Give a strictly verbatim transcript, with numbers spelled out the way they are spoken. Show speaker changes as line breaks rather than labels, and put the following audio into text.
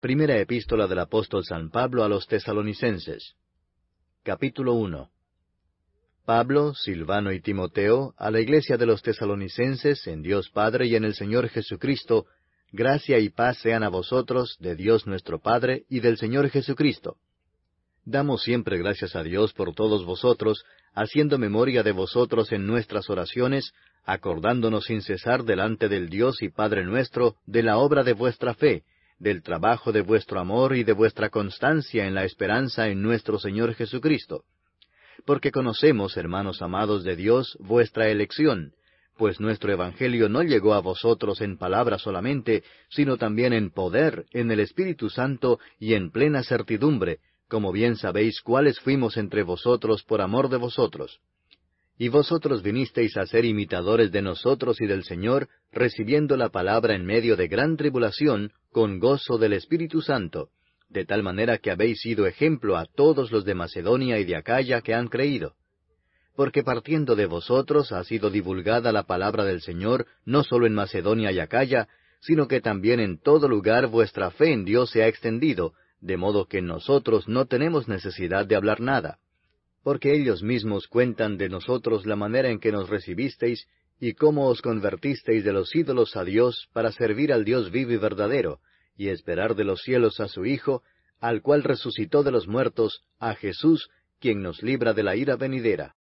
Primera epístola del apóstol San Pablo a los Tesalonicenses. Capítulo uno. Pablo, Silvano y Timoteo, a la iglesia de los Tesalonicenses, en Dios Padre y en el Señor Jesucristo, gracia y paz sean a vosotros, de Dios nuestro Padre y del Señor Jesucristo. Damos siempre gracias a Dios por todos vosotros, haciendo memoria de vosotros en nuestras oraciones, acordándonos sin cesar delante del Dios y Padre nuestro de la obra de vuestra fe, del trabajo de vuestro amor y de vuestra constancia en la esperanza en nuestro Señor Jesucristo. Porque conocemos, hermanos amados de Dios, vuestra elección, pues nuestro Evangelio no llegó a vosotros en palabra solamente, sino también en poder, en el Espíritu Santo y en plena certidumbre, como bien sabéis cuáles fuimos entre vosotros por amor de vosotros. Y vosotros vinisteis a ser imitadores de nosotros y del Señor, recibiendo la palabra en medio de gran tribulación, con gozo del Espíritu Santo, de tal manera que habéis sido ejemplo a todos los de Macedonia y de Acaya que han creído. Porque partiendo de vosotros ha sido divulgada la palabra del Señor, no solo en Macedonia y Acaya, sino que también en todo lugar vuestra fe en Dios se ha extendido, de modo que nosotros no tenemos necesidad de hablar nada. Porque ellos mismos cuentan de nosotros la manera en que nos recibisteis, y cómo os convertisteis de los ídolos a Dios, para servir al Dios vivo y verdadero, y esperar de los cielos a su Hijo, al cual resucitó de los muertos, a Jesús, quien nos libra de la ira venidera.